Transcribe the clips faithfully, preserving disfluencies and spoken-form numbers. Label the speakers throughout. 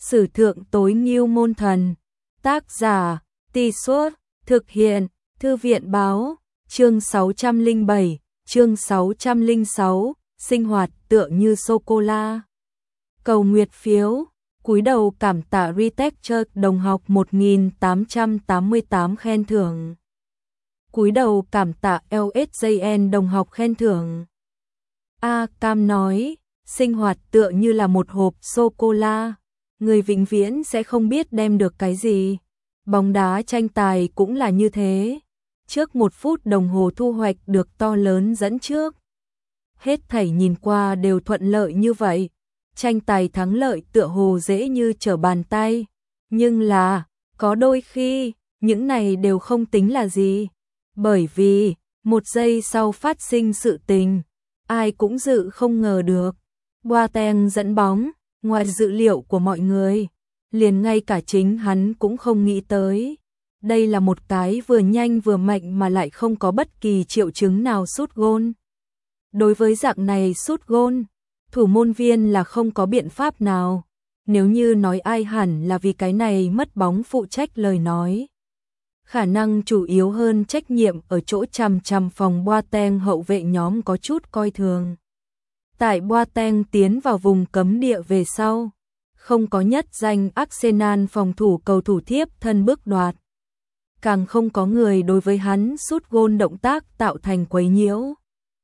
Speaker 1: Sử thượng tối ngưu môn thần. Tác giả, Tì Suốt, thực hiện, Thư viện báo, chương sáu trăm lẻ bảy, chương sáu trăm lẻ sáu, sinh hoạt tựa như sô-cô-la. Cầu nguyệt phiếu, cúi đầu cảm tạ Retexture đồng học một nghìn tám trăm tám mươi tám khen thưởng. Cúi đầu cảm tạ lờ ét gi en đồng học khen thưởng. A Cam nói, sinh hoạt tựa như là một hộp sô-cô-la, người vĩnh viễn sẽ không biết đem được cái gì. Bóng đá tranh tài cũng là như thế. Trước một phút đồng hồ thu hoạch được to lớn dẫn trước. Hết thảy nhìn qua đều thuận lợi như vậy. Tranh tài thắng lợi tựa hồ dễ như trở bàn tay. Nhưng là, có đôi khi, những này đều không tính là gì. Bởi vì, một giây sau phát sinh sự tình, ai cũng dự không ngờ được. Boateng dẫn bóng, ngoài dự liệu của mọi người, liền ngay cả chính hắn cũng không nghĩ tới. Đây là một cái vừa nhanh vừa mạnh mà lại không có bất kỳ triệu chứng nào sút gôn. Đối với dạng này sút gôn, thủ môn viên là không có biện pháp nào. Nếu như nói ai hẳn là vì cái này mất bóng phụ trách lời nói. Khả năng chủ yếu hơn trách nhiệm ở chỗ chằm chằm phòng Boateng hậu vệ nhóm có chút coi thường. Tại Boateng tiến vào vùng cấm địa về sau, không có nhất danh Arsenal phòng thủ cầu thủ thiếp thân bước đoạt. Càng không có người đối với hắn sút gôn động tác tạo thành quấy nhiễu.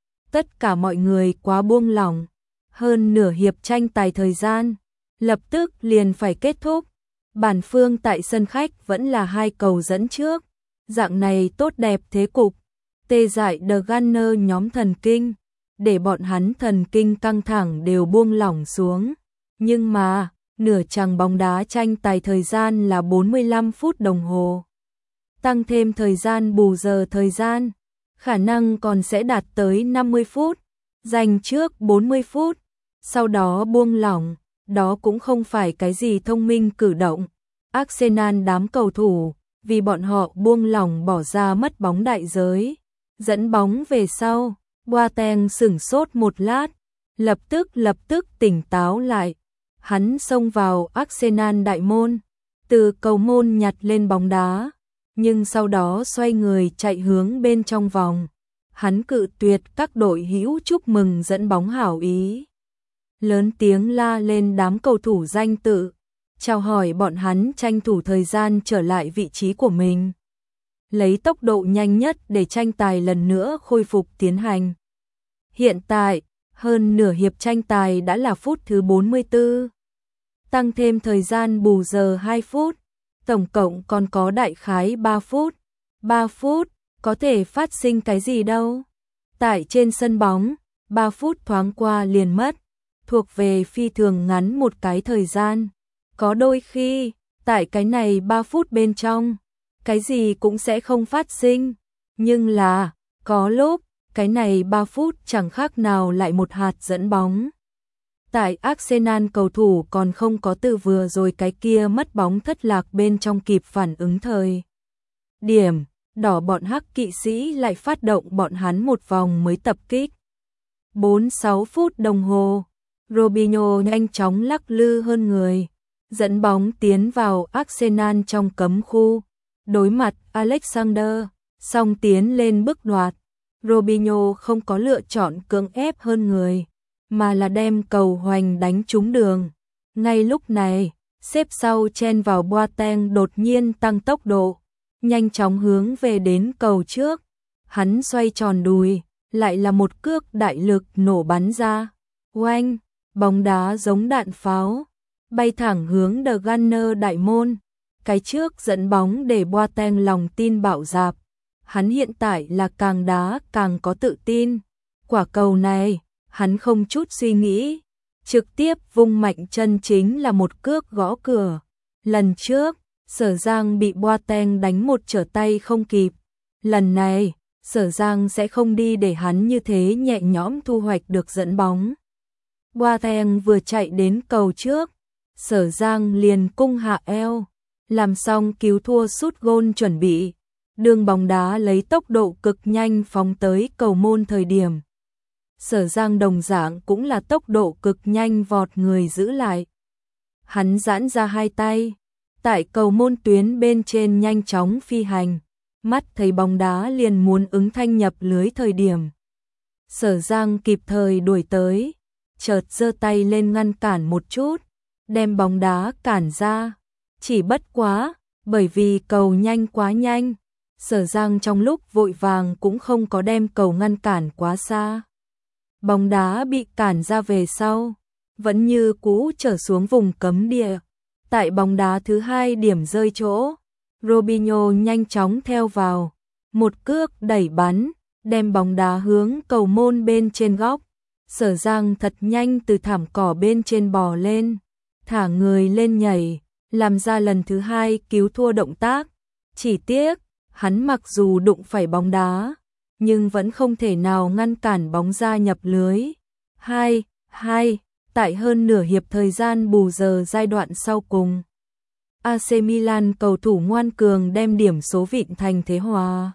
Speaker 1: Tất cả mọi người quá buông lỏng, hơn nửa hiệp tranh tài thời gian, lập tức liền phải kết thúc. Bản phương tại sân khách vẫn là hai cầu dẫn trước, dạng này tốt đẹp thế cục, tê dại The Gunner nhóm thần kinh, để bọn hắn thần kinh căng thẳng đều buông lỏng xuống. Nhưng mà, nửa chặng bóng đá tranh tài thời gian là bốn mươi lăm phút đồng hồ. Tăng thêm thời gian bù giờ thời gian, khả năng còn sẽ đạt tới năm mươi phút, dành trước bốn mươi phút, sau đó buông lỏng, đó cũng không phải cái gì thông minh cử động. Arsenal đám cầu thủ, vì bọn họ buông lỏng bỏ ra mất bóng đại giới, dẫn bóng về sau, Boateng sửng sốt một lát, lập tức lập tức tỉnh táo lại. Hắn xông vào Arsenal đại môn, từ cầu môn nhặt lên bóng đá, nhưng sau đó xoay người chạy hướng bên trong vòng. Hắn cự tuyệt các đội hữu chúc mừng dẫn bóng hảo ý. Lớn tiếng la lên đám cầu thủ danh tự, chào hỏi bọn hắn tranh thủ thời gian trở lại vị trí của mình. Lấy tốc độ nhanh nhất để tranh tài lần nữa khôi phục tiến hành. Hiện tại, hơn nửa hiệp tranh tài đã là phút thứ bốn mươi tư. Tăng thêm thời gian bù giờ hai phút, tổng cộng còn có đại khái ba phút. ba phút, có thể phát sinh cái gì đâu. Tại trên sân bóng, ba phút thoáng qua liền mất, thuộc về phi thường ngắn một cái thời gian. Có đôi khi, tại cái này ba phút bên trong, cái gì cũng sẽ không phát sinh. Nhưng là, có lúc, cái này ba phút chẳng khác nào lại một hạt dẫn bóng. Tại Arsenal cầu thủ còn không có từ vừa rồi cái kia mất bóng thất lạc bên trong kịp phản ứng thời điểm, đỏ bọn hắc kỵ sĩ lại phát động bọn hắn một vòng mới tập kích. bốn mươi sáu phút đồng hồ, Robinho nhanh chóng lắc lư hơn người, dẫn bóng tiến vào Arsenal trong cấm khu, đối mặt Alexander, song tiến lên bước đoạt. Robinho không có lựa chọn cưỡng ép hơn người, mà là đem cầu hoành đánh trúng đường. Ngay lúc này, xếp sau chen vào Boateng đột nhiên tăng tốc độ, nhanh chóng hướng về đến cầu trước. Hắn xoay tròn đùi, lại là một cước đại lực nổ bắn ra. Oanh, bóng đá giống đạn pháo, bay thẳng hướng The Gunner đại môn. Cái trước dẫn bóng để Boateng lòng tin bạo dạp. Hắn hiện tại là càng đá càng có tự tin. Quả cầu này, hắn không chút suy nghĩ, trực tiếp vung mạnh chân chính là một cước gõ cửa. Lần trước, Sở Giang bị Boateng đánh một trở tay không kịp. Lần này, Sở Giang sẽ không đi để hắn như thế nhẹ nhõm thu hoạch được dẫn bóng. Boateng vừa chạy đến cầu trước, Sở Giang liền cung hạ eo, làm xong cứu thua sút gôn chuẩn bị. Đường bóng đá lấy tốc độ cực nhanh phóng tới cầu môn thời điểm. Sở Giang đồng dạng cũng là tốc độ cực nhanh vọt người giữ lại. Hắn giãn ra hai tay, tại cầu môn tuyến bên trên nhanh chóng phi hành, mắt thấy bóng đá liền muốn ứng thanh nhập lưới thời điểm. Sở Giang kịp thời đuổi tới, chợt giơ tay lên ngăn cản một chút, đem bóng đá cản ra. Chỉ bất quá, bởi vì cầu nhanh quá nhanh, Sở Giang trong lúc vội vàng cũng không có đem cầu ngăn cản quá xa. Bóng đá bị cản ra về sau, vẫn như cũ trở xuống vùng cấm địa. Tại bóng đá thứ hai điểm rơi chỗ, Robinho nhanh chóng theo vào, một cước đẩy bắn, đem bóng đá hướng cầu môn bên trên góc. Sở Giang thật nhanh từ thảm cỏ bên trên bò lên, thả người lên nhảy, làm ra lần thứ hai cứu thua động tác. Chỉ tiếc, hắn mặc dù đụng phải bóng đá, nhưng vẫn không thể nào ngăn cản bóng ra nhập lưới. hai hai, tại hơn nửa hiệp thời gian bù giờ giai đoạn sau cùng, a xê Milan cầu thủ ngoan cường đem điểm số vịn thành thế hòa.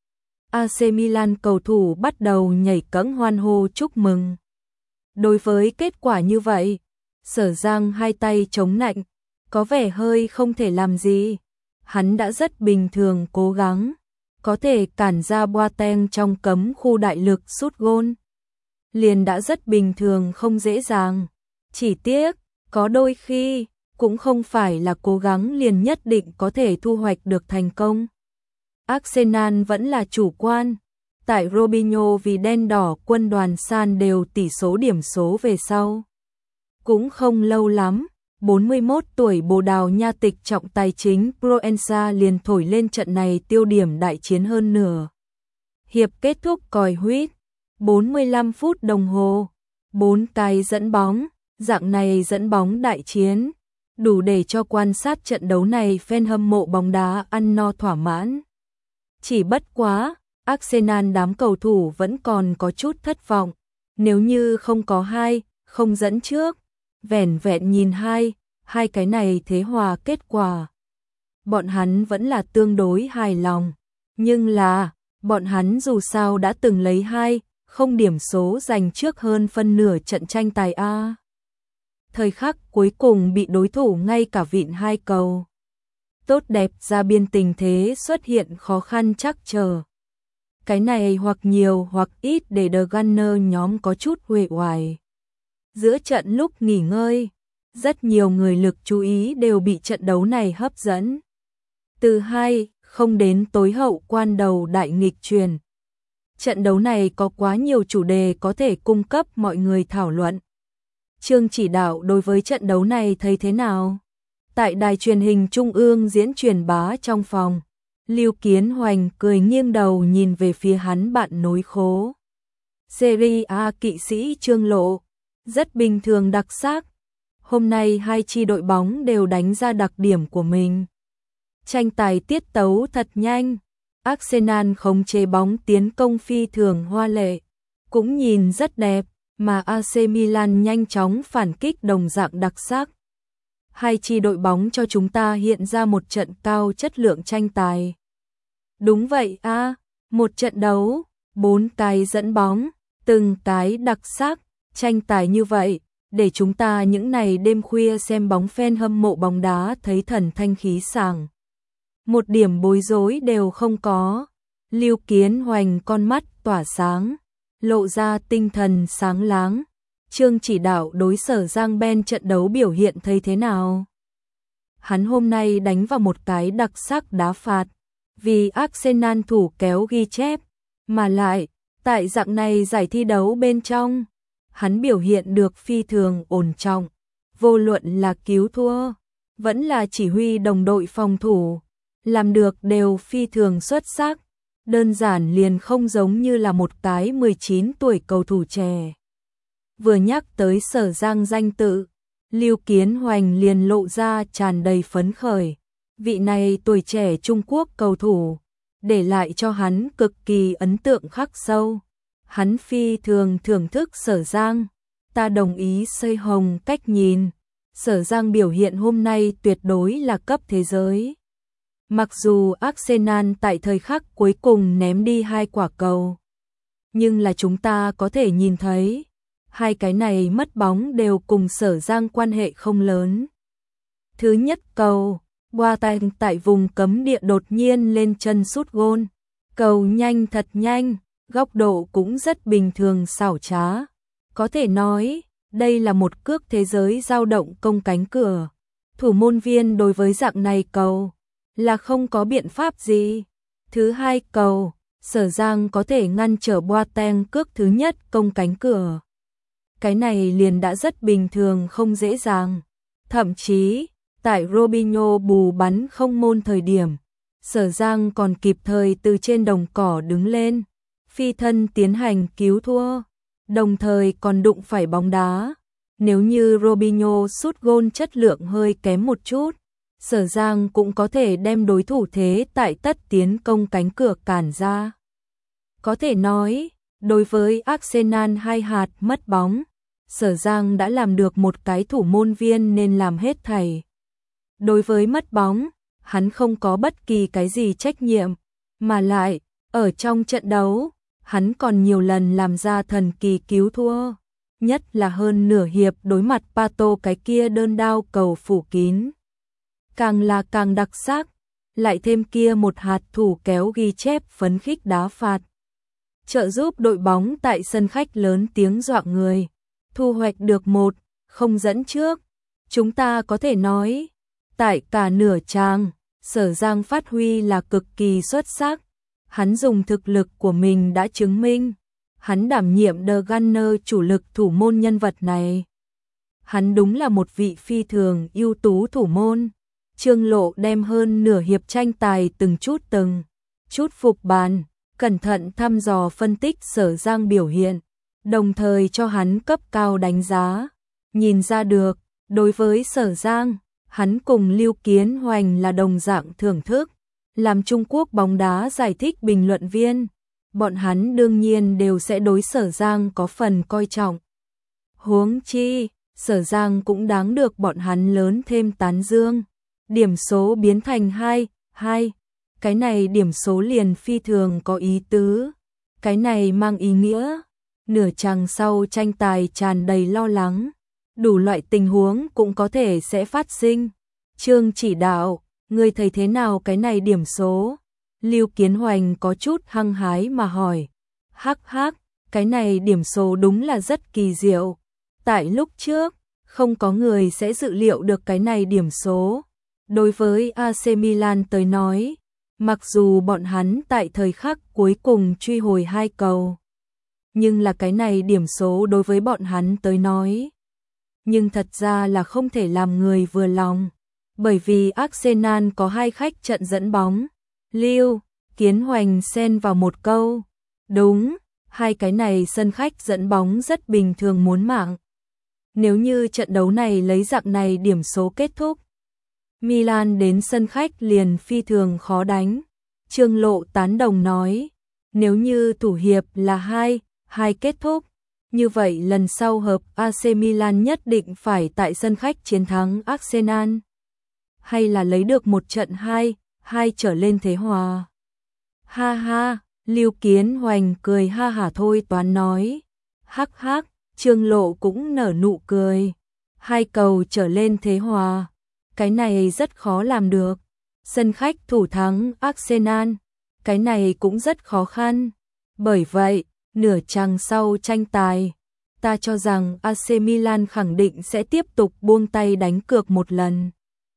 Speaker 1: a xê Milan cầu thủ bắt đầu nhảy cẫng hoan hô chúc mừng. Đối với kết quả như vậy, Sở Giang hai tay chống nạnh, có vẻ hơi không thể làm gì. Hắn đã rất bình thường cố gắng, có thể cản ra Boateng trong cấm khu đại lực sút gôn. Liền đã rất bình thường không dễ dàng. Chỉ tiếc, có đôi khi, cũng không phải là cố gắng liền nhất định có thể thu hoạch được thành công. Arsenal vẫn là chủ quan. Tại Robinho vì đen đỏ quân đoàn san đều tỷ số điểm số về sau. Cũng không lâu lắm, bốn mươi mốt tuổi Bồ Đào Nha tịch trọng tài chính Proença liền thổi lên trận này tiêu điểm đại chiến hơn nửa. Hiệp kết thúc còi huýt, bốn mươi lăm phút đồng hồ, bốn cái dẫn bóng, dạng này dẫn bóng đại chiến, đủ để cho quan sát trận đấu này fan hâm mộ bóng đá ăn no thỏa mãn. Chỉ bất quá, Arsenal đám cầu thủ vẫn còn có chút thất vọng, nếu như không có hai, không dẫn trước, vẻn vẹn nhìn hai, hai cái này thế hòa kết quả. Bọn hắn vẫn là tương đối hài lòng, nhưng là, bọn hắn dù sao đã từng lấy hai, không điểm số giành trước hơn phân nửa trận tranh tài A. Thời khắc cuối cùng bị đối thủ ngay cả vịn hai cầu. Tốt đẹp ra biên tình thế xuất hiện khó khăn chắc chờ. Cái này hoặc nhiều hoặc ít để The Gunner nhóm có chút uể oải. Giữa trận lúc nghỉ ngơi, rất nhiều người lực chú ý đều bị trận đấu này hấp dẫn. Từ hai không đến tối hậu quan đầu đại nghịch truyền. Trận đấu này có quá nhiều chủ đề có thể cung cấp mọi người thảo luận. Trương chỉ đạo đối với trận đấu này thấy thế nào? Tại đài truyền hình trung ương diễn truyền bá trong phòng, Lưu Kiến Hoành cười nghiêng đầu nhìn về phía hắn bạn nối khố. Serie A kỵ sĩ Trương Lộ, rất bình thường đặc sắc. Hôm nay hai chi đội bóng đều đánh ra đặc điểm của mình. Tranh tài tiết tấu thật nhanh, Arsenal khống chế bóng tiến công phi thường hoa lệ, cũng nhìn rất đẹp, mà a xê Milan nhanh chóng phản kích đồng dạng đặc sắc. Hai chi đội bóng cho chúng ta hiện ra một trận cao chất lượng tranh tài. Đúng vậy a, à, một trận đấu, bốn cái dẫn bóng, từng cái đặc sắc, tranh tài như vậy, để chúng ta những ngày đêm khuya xem bóng fan hâm mộ bóng đá thấy thần thanh khí sảng. Một điểm bối rối đều không có. Lưu Kiến Hoành con mắt tỏa sáng, lộ ra tinh thần sáng láng. Trương chỉ đạo đối Sở Giang Ben trận đấu biểu hiện thấy thế nào? Hắn hôm nay đánh vào một cái đặc sắc đá phạt, vì Arsenal thủ kéo ghi chép, mà lại, tại dạng này giải thi đấu bên trong, hắn biểu hiện được phi thường ổn trọng, vô luận là cứu thua, vẫn là chỉ huy đồng đội phòng thủ, làm được đều phi thường xuất sắc, đơn giản liền không giống như là một cái mười chín tuổi cầu thủ trẻ. Vừa nhắc tới Sở Giang danh tự, Lưu Kiến Hoành liền lộ ra tràn đầy phấn khởi. Vị này tuổi trẻ Trung Quốc cầu thủ, để lại cho hắn cực kỳ ấn tượng khắc sâu. Hắn phi thường thưởng thức Sở Giang, ta đồng ý xây hồng cách nhìn. Sở Giang biểu hiện hôm nay tuyệt đối là cấp thế giới. Mặc dù Arsenal tại thời khắc cuối cùng ném đi hai quả cầu, nhưng là chúng ta có thể nhìn thấy, hai cái này mất bóng đều cùng Sở Giang quan hệ không lớn. Thứ nhất cầu, Boateng tại vùng cấm địa đột nhiên lên chân sút gôn. Cầu nhanh thật nhanh, góc độ cũng rất bình thường xảo trá. Có thể nói, đây là một cước thế giới dao động công cánh cửa. Thủ môn viên đối với dạng này cầu là không có biện pháp gì. Thứ hai cầu, Sở Giang có thể ngăn trở Boateng cước thứ nhất công cánh cửa. Cái này liền đã rất bình thường không dễ dàng. Thậm chí, tại Robinho bù bắn không môn thời điểm, Sở Giang còn kịp thời từ trên đồng cỏ đứng lên, phi thân tiến hành cứu thua, đồng thời còn đụng phải bóng đá. Nếu như Robinho sút gôn chất lượng hơi kém một chút, Sở Giang cũng có thể đem đối thủ thế tại tất tiến công cánh cửa cản ra. Có thể nói, đối với Arsenal hai hạt mất bóng, Sở Giang đã làm được một cái thủ môn viên nên làm hết thảy. Đối với mất bóng, hắn không có bất kỳ cái gì trách nhiệm, mà lại, ở trong trận đấu, hắn còn nhiều lần làm ra thần kỳ cứu thua, nhất là hơn nửa hiệp đối mặt Pato cái kia đơn đao cầu phủ kín. Càng là càng đặc sắc, lại thêm kia một hạt thủ kéo ghi chép phấn khích đá phạt. Trợ giúp đội bóng tại sân khách lớn tiếng dọa người, thu hoạch được một, không dẫn trước. Chúng ta có thể nói, tại cả nửa trang, Sở Giang phát huy là cực kỳ xuất sắc. Hắn dùng thực lực của mình đã chứng minh, hắn đảm nhiệm The Gunner chủ lực thủ môn nhân vật này. Hắn đúng là một vị phi thường ưu tú thủ môn. Trương Lộ đem hơn nửa hiệp tranh tài từng chút từng chút phục bàn, cẩn thận thăm dò phân tích Sở Giang biểu hiện, đồng thời cho hắn cấp cao đánh giá. Nhìn ra được, đối với Sở Giang, hắn cùng Lưu Kiến Hoành là đồng dạng thưởng thức. Làm Trung Quốc bóng đá giải thích bình luận viên, bọn hắn đương nhiên đều sẽ đối Sở Giang có phần coi trọng. Huống chi, Sở Giang cũng đáng được bọn hắn lớn thêm tán dương. Điểm số biến thành hai, hai. Cái này điểm số liền phi thường có ý tứ. Cái này mang ý nghĩa, nửa chặng sau tranh tài tràn đầy lo lắng. Đủ loại tình huống cũng có thể sẽ phát sinh. Trương chỉ đạo, người thấy thế nào cái này điểm số? Lưu Kiến Hoành có chút hăng hái mà hỏi. Hắc hắc, cái này điểm số đúng là rất kỳ diệu. Tại lúc trước, không có người sẽ dự liệu được cái này điểm số. Đối với a xê Milan tới nói, mặc dù bọn hắn tại thời khắc cuối cùng truy hồi hai cầu, nhưng là cái này điểm số đối với bọn hắn tới nói. Nhưng thật ra là không thể làm người vừa lòng, bởi vì Arsenal có hai khách trận dẫn bóng. Lưu Kiến Hoành xen vào một câu. Đúng, hai cái này sân khách dẫn bóng rất bình thường muốn mạng. Nếu như trận đấu này lấy dạng này điểm số kết thúc, Milan đến sân khách liền phi thường khó đánh. Trương Lộ tán đồng nói, nếu như thủ hiệp là hai, hai kết thúc, như vậy lần sau hợp a xê Milan nhất định phải tại sân khách chiến thắng Arsenal, hay là lấy được một trận hai, hai trở lên thế hòa. Ha ha, Lưu Kiến Hoành cười ha hả thôi toán nói. Hắc hắc, Trương Lộ cũng nở nụ cười. Hai cầu trở lên thế hòa. Cái này rất khó làm được. Sân khách thủ thắng Arsenal, cái này cũng rất khó khăn. Bởi vậy, nửa chặng sau tranh tài, ta cho rằng a xê Milan khẳng định sẽ tiếp tục buông tay đánh cược một lần.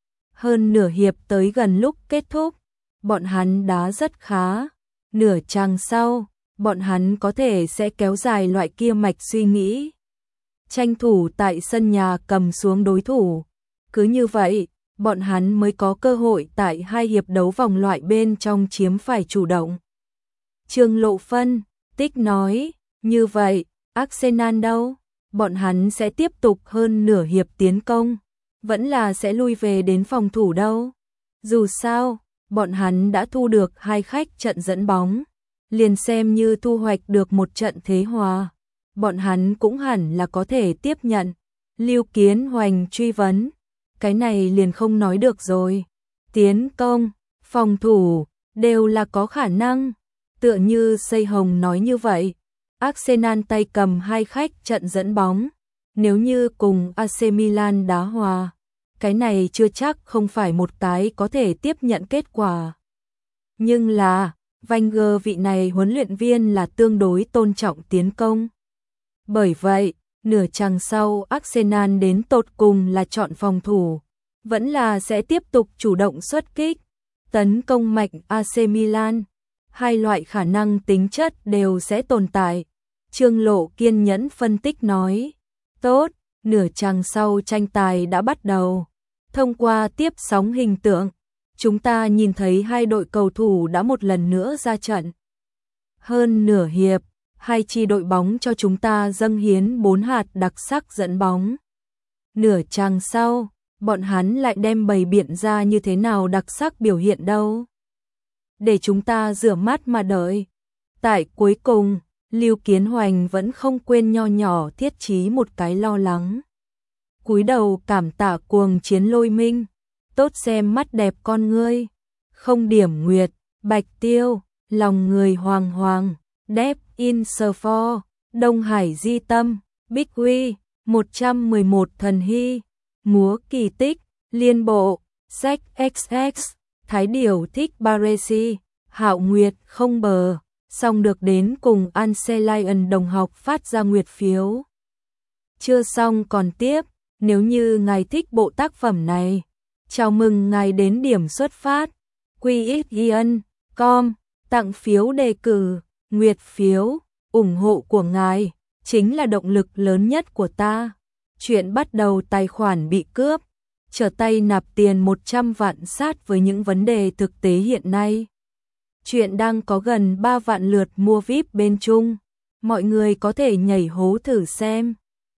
Speaker 1: Hơn nửa hiệp tới gần lúc kết thúc, bọn hắn đá rất khá. Nửa chặng sau, bọn hắn có thể sẽ kéo dài loại kia mạch suy nghĩ. Tranh thủ tại sân nhà cầm xuống đối thủ. Cứ như vậy, bọn hắn mới có cơ hội tại hai hiệp đấu vòng loại bên trong chiếm phải chủ động. Trương Lộ phân tích nói, như vậy, Arsenal đâu? Bọn hắn sẽ tiếp tục hơn nửa hiệp tiến công, vẫn là sẽ lui về đến phòng thủ đâu? Dù sao, bọn hắn đã thu được hai khách trận dẫn bóng, liền xem như thu hoạch được một trận thế hòa, bọn hắn cũng hẳn là có thể tiếp nhận. Lưu Kiến Hoành truy vấn, cái này liền không nói được rồi. Tiến công, phòng thủ, đều là có khả năng. Tựa như Xây Hồng nói như vậy, Arsenal tay cầm hai khách trận dẫn bóng. Nếu như cùng a xê Milan đá hòa, cái này chưa chắc không phải một cái có thể tiếp nhận kết quả. Nhưng là, Wenger vị này huấn luyện viên là tương đối tôn trọng tiến công. Bởi vậy, nửa chặng sau Arsenal đến tột cùng là chọn phòng thủ, vẫn là sẽ tiếp tục chủ động xuất kích, tấn công mạnh a xê Milan. Hai loại khả năng tính chất đều sẽ tồn tại. Trương Lộ kiên nhẫn phân tích nói, tốt, nửa chặng sau tranh tài đã bắt đầu. Thông qua tiếp sóng hình tượng, chúng ta nhìn thấy hai đội cầu thủ đã một lần nữa ra trận. Hơn nửa hiệp, hai chi đội bóng cho chúng ta dâng hiến bốn hạt đặc sắc dẫn bóng. Nửa chặng sau, bọn hắn lại đem bày biện ra như thế nào đặc sắc biểu hiện đâu. Để chúng ta rửa mắt mà đợi. Tại cuối cùng, Lưu Kiến Hoành vẫn không quên nho nhỏ thiết chí một cái lo lắng. Cúi đầu cảm tạ cuồng chiến Lôi Minh, tốt xem mắt đẹp con ngươi, không điểm nguyệt, bạch tiêu, lòng người hoàng hoàng, Deep in Sport, Đông Hải Di Tâm, Big Huy, một trăm mười một thần hy, múa kỳ tích, liên bộ, sách ích ích, Thái Điểu thích Baresi, Hạo Nguyệt không bờ, xong được đến cùng Ancelion đồng học phát ra nguyệt phiếu. Chưa xong còn tiếp, nếu như ngài thích bộ tác phẩm này, chào mừng ngài đến điểm xuất phát, quy ích ian chấm com, tặng phiếu đề cử, nguyệt phiếu, ủng hộ của ngài, chính là động lực lớn nhất của ta. Chuyện bắt đầu tài khoản bị cướp, trở tay nạp tiền một trăm vạn sát với những vấn đề thực tế hiện nay. Chuyện đang có gần ba vạn lượt mua víp bên Trung, mọi người có thể nhảy hố thử xem.